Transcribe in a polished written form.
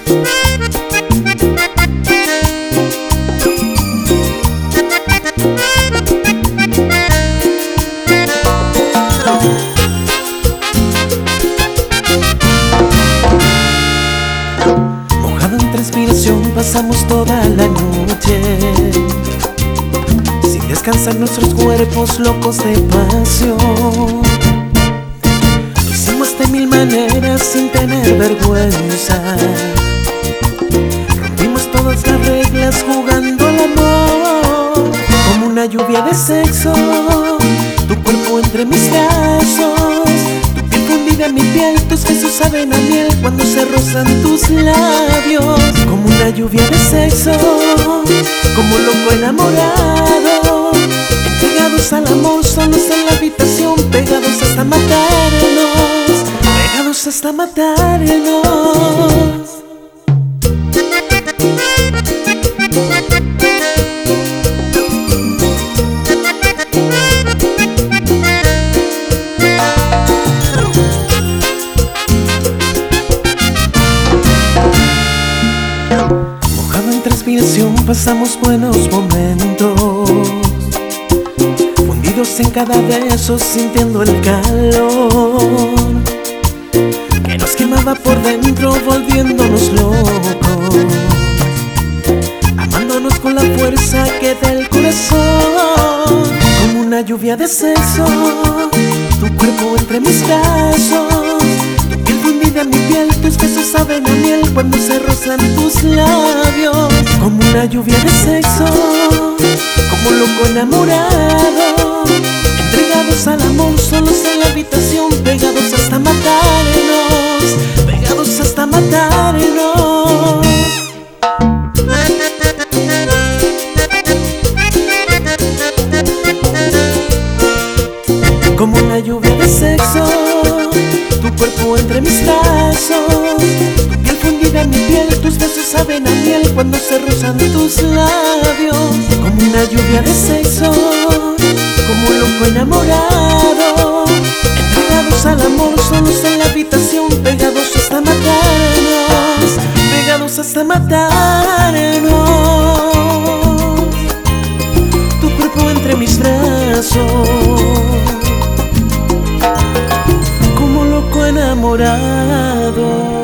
Mojado en transpiración pasamos toda la noche, sin descansar nuestros cuerpos locos de pasión. Lo hicimos de mil maneras sin tener vergüenza. Rompimos todas las reglas jugando al amor. Como una lluvia de sexo, tu cuerpo entre mis brazos, tu piel fundida en mi piel, tus besos saben a miel cuando se rozan tus labios. Como una lluvia de sexo, como loco enamorado, entregados al amor, solos en la habitación, pegados hasta matarnos, pegados hasta matarnos. Mojado en transpiración pasamos buenos momentos, fundidos en cada beso, sintiendo el calor que nos quemaba por dentro, volviéndonos locos, amándonos con la fuerza que da el corazón. Como una lluvia de sexo, tu cuerpo entre mis brazos, tu piel fundida en mi piel, tus besos saben a miel cuando se rozan tus labios. Como una lluvia de sexo, como loco enamorado, entregados al amor, solos en la habitación, pegados hasta matarnos, pegados hasta matarnos. Como una lluvia de sexo, tu cuerpo entre mis brazos, tu piel fundida en mi piel, tus besos saben a miel cuando se rozan tus labios. Como una lluvia de sexo, como loco enamorado, entregados al amor, solos en la habitación, pegados hasta matarnos, pegados hasta matarnos. Tu cuerpo entre mis brazos, como loco enamorado.